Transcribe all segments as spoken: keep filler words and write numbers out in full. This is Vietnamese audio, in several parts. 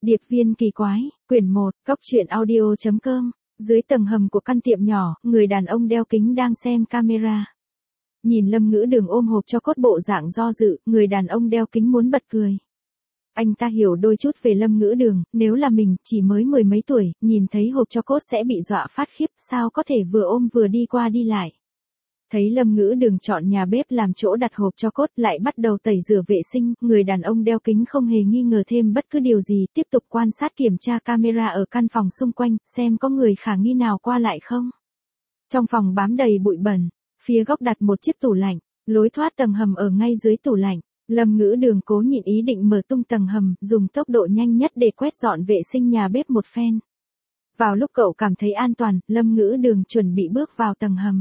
Điệp viên kỳ quái, quyển một, cóc truyện audio chấm com. Dưới tầng hầm của căn tiệm nhỏ, người đàn ông đeo kính đang xem camera. Nhìn Lâm Ngữ Đường ôm hộp cho cốt bộ dạng do dự, người đàn ông đeo kính muốn bật cười. Anh ta hiểu đôi chút về Lâm Ngữ Đường, nếu là mình, chỉ mới mười mấy tuổi, nhìn thấy hộp cho cốt sẽ bị dọa phát khiếp, sao có thể vừa ôm vừa đi qua đi lại. Thấy Lâm Ngữ Đường chọn nhà bếp làm chỗ đặt hộp cho cốt lại bắt đầu tẩy rửa vệ sinh, người đàn ông đeo kính không hề nghi ngờ thêm bất cứ điều gì, tiếp tục quan sát kiểm tra camera ở căn phòng xung quanh, xem có người khả nghi nào qua lại không. Trong phòng bám đầy bụi bẩn, phía góc đặt một chiếc tủ lạnh, lối thoát tầng hầm ở ngay dưới tủ lạnh. Lâm Ngữ Đường cố nhịn ý định mở tung tầng hầm, dùng tốc độ nhanh nhất để quét dọn vệ sinh nhà bếp một phen. Vào lúc cậu cảm thấy an toàn, Lâm Ngữ Đường chuẩn bị bước vào tầng hầm.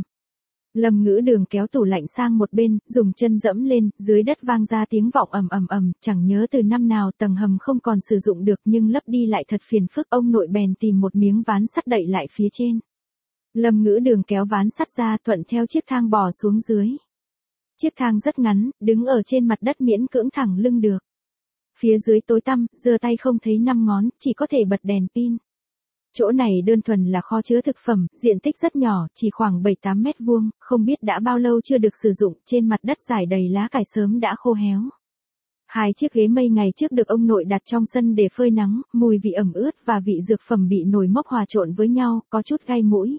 Lâm Ngữ Đường kéo tủ lạnh sang một bên, dùng chân dẫm lên, dưới đất vang ra tiếng vọng ầm ầm ầm, chẳng nhớ từ năm nào tầng hầm không còn sử dụng được nhưng lấp đi lại thật phiền phức, ông nội bèn tìm một miếng ván sắt đậy lại phía trên. Lâm Ngữ Đường kéo ván sắt ra, thuận theo chiếc thang bò xuống dưới. Chiếc thang rất ngắn, đứng ở trên mặt đất miễn cưỡng thẳng lưng được. Phía dưới tối tăm, giơ tay không thấy năm ngón, chỉ có thể bật đèn pin. Chỗ này đơn thuần là kho chứa thực phẩm, diện tích rất nhỏ, chỉ khoảng bảy tám mét vuông, không biết đã bao lâu chưa được sử dụng, trên mặt đất rải đầy lá cải sớm đã khô héo. Hai chiếc ghế mây ngày trước được ông nội đặt trong sân để phơi nắng, mùi vị ẩm ướt và vị dược phẩm bị nồi mốc hòa trộn với nhau, có chút gai mũi.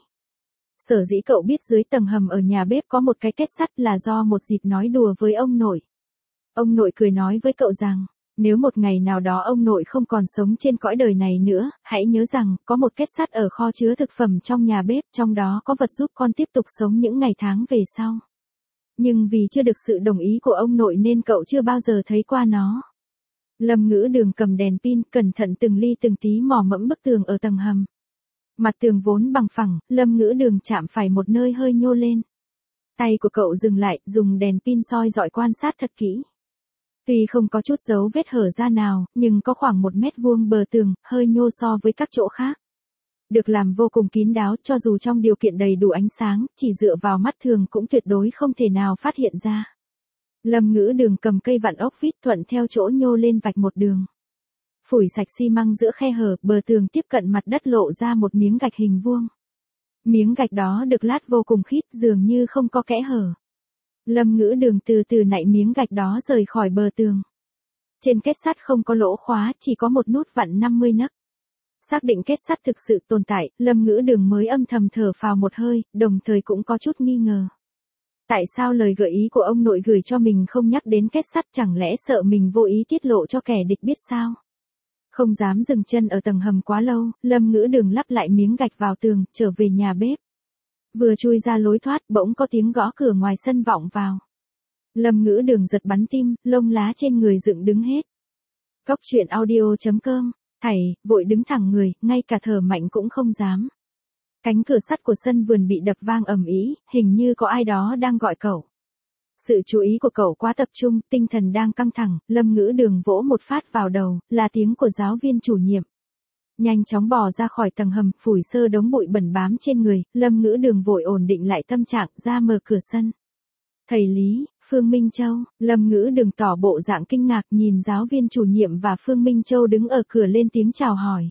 Sở dĩ cậu biết dưới tầng hầm ở nhà bếp có một cái kết sắt là do một dịp nói đùa với ông nội. Ông nội cười nói với cậu rằng, nếu một ngày nào đó ông nội không còn sống trên cõi đời này nữa, hãy nhớ rằng, có một kết sắt ở kho chứa thực phẩm trong nhà bếp, trong đó có vật giúp con tiếp tục sống những ngày tháng về sau. Nhưng vì chưa được sự đồng ý của ông nội nên cậu chưa bao giờ thấy qua nó. Lâm Ngữ Đường cầm đèn pin, cẩn thận từng ly từng tí mò mẫm bức tường ở tầng hầm. Mặt tường vốn bằng phẳng, Lâm Ngữ Đường chạm phải một nơi hơi nhô lên. Tay của cậu dừng lại, dùng đèn pin soi dọi quan sát thật kỹ. Tuy không có chút dấu vết hở ra nào, nhưng có khoảng một mét vuông bờ tường, hơi nhô so với các chỗ khác. Được làm vô cùng kín đáo, cho dù trong điều kiện đầy đủ ánh sáng, chỉ dựa vào mắt thường cũng tuyệt đối không thể nào phát hiện ra. Lâm Ngữ Đường cầm cây vặn ốc vít thuận theo chỗ nhô lên vạch một đường. Phủi sạch xi măng giữa khe hở, bờ tường tiếp cận mặt đất lộ ra một miếng gạch hình vuông. Miếng gạch đó được lát vô cùng khít, dường như không có kẽ hở. Lâm Ngữ Đường từ từ nạy miếng gạch đó rời khỏi bờ tường. Trên kết sắt không có lỗ khóa, chỉ có một nút vặn năm mươi nấc. Xác định kết sắt thực sự tồn tại, Lâm Ngữ Đường mới âm thầm thở phào một hơi, đồng thời cũng có chút nghi ngờ. Tại sao lời gợi ý của ông nội gửi cho mình không nhắc đến kết sắt, chẳng lẽ sợ mình vô ý tiết lộ cho kẻ địch biết sao? Không dám dừng chân ở tầng hầm quá lâu, Lâm Ngữ Đường lắp lại miếng gạch vào tường, trở về nhà bếp. Vừa chui ra lối thoát, bỗng có tiếng gõ cửa ngoài sân vọng vào. Lâm Ngữ Đường giật bắn tim, lông lá trên người dựng đứng hết. Cóc truyện audio chấm com, thảy, vội đứng thẳng người, ngay cả thở mạnh cũng không dám. Cánh cửa sắt của sân vườn bị đập vang ầm ĩ, hình như có ai đó đang gọi cậu. Sự chú ý của cậu quá tập trung, tinh thần đang căng thẳng, Lâm Ngữ Đường vỗ một phát vào đầu, là tiếng của giáo viên chủ nhiệm. Nhanh chóng bò ra khỏi tầng hầm, phủi sơ đống bụi bẩn bám trên người, Lâm Ngữ Đường vội ổn định lại tâm trạng, ra mở cửa sân. Thầy Lý, Phương Minh Châu, Lâm Ngữ Đường tỏ bộ dạng kinh ngạc nhìn giáo viên chủ nhiệm và Phương Minh Châu đứng ở cửa lên tiếng chào hỏi.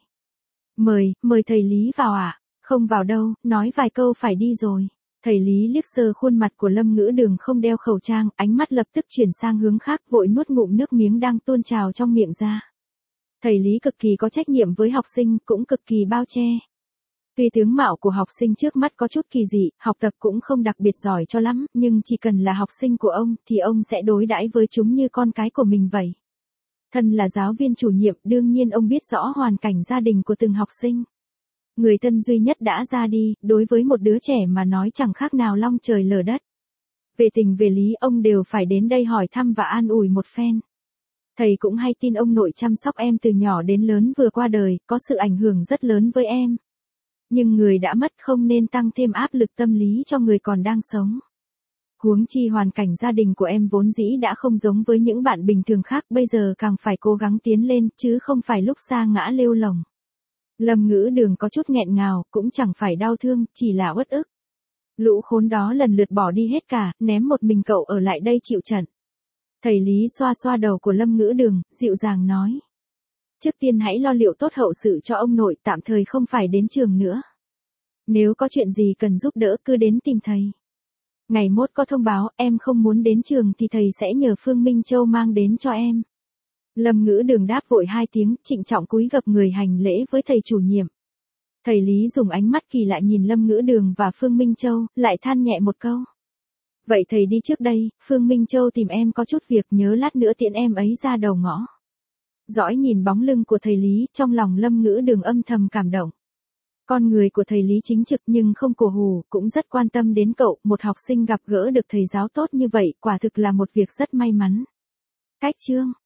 Mời, mời thầy Lý vào ạ, à? Không vào đâu, nói vài câu phải đi rồi. Thầy Lý liếc sơ khuôn mặt của Lâm Ngữ Đường không đeo khẩu trang, ánh mắt lập tức chuyển sang hướng khác, vội nuốt ngụm nước miếng đang tuôn trào trong miệng ra. Thầy Lý cực kỳ có trách nhiệm với học sinh, cũng cực kỳ bao che. Tuy tướng mạo của học sinh trước mắt có chút kỳ dị, học tập cũng không đặc biệt giỏi cho lắm, nhưng chỉ cần là học sinh của ông, thì ông sẽ đối đãi với chúng như con cái của mình vậy. Thân là giáo viên chủ nhiệm, đương nhiên ông biết rõ hoàn cảnh gia đình của từng học sinh. Người thân duy nhất đã ra đi, đối với một đứa trẻ mà nói chẳng khác nào long trời lở đất. Về tình về lý ông đều phải đến đây hỏi thăm và an ủi một phen. Thầy cũng hay tin ông nội chăm sóc em từ nhỏ đến lớn vừa qua đời, có sự ảnh hưởng rất lớn với em. Nhưng người đã mất không nên tăng thêm áp lực tâm lý cho người còn đang sống. Huống chi hoàn cảnh gia đình của em vốn dĩ đã không giống với những bạn bình thường khác, bây giờ càng phải cố gắng tiến lên, chứ không phải lúc sa ngã lêu lồng. Lâm Ngữ Đường có chút nghẹn ngào, cũng chẳng phải đau thương, chỉ là uất ức. Lũ khốn đó lần lượt bỏ đi hết cả, ném một mình cậu ở lại đây chịu trận. Thầy Lý xoa xoa đầu của Lâm Ngữ Đường, dịu dàng nói. Trước tiên hãy lo liệu tốt hậu sự cho ông nội, tạm thời không phải đến trường nữa. Nếu có chuyện gì cần giúp đỡ cứ đến tìm thầy. Ngày mốt có thông báo em không muốn đến trường thì thầy sẽ nhờ Phương Minh Châu mang đến cho em. Lâm Ngữ Đường đáp vội hai tiếng, trịnh trọng cúi gập người hành lễ với thầy chủ nhiệm. Thầy Lý dùng ánh mắt kỳ lạ nhìn Lâm Ngữ Đường và Phương Minh Châu, lại than nhẹ một câu. Vậy thầy đi trước đây, Phương Minh Châu tìm em có chút việc, nhớ lát nữa tiễn em ấy ra đầu ngõ. Dõi nhìn bóng lưng của thầy Lý, trong lòng Lâm Ngữ Đường âm thầm cảm động. Con người của thầy Lý chính trực nhưng không cổ hủ, cũng rất quan tâm đến cậu, một học sinh gặp gỡ được thầy giáo tốt như vậy, quả thực là một việc rất may mắn. Cách chương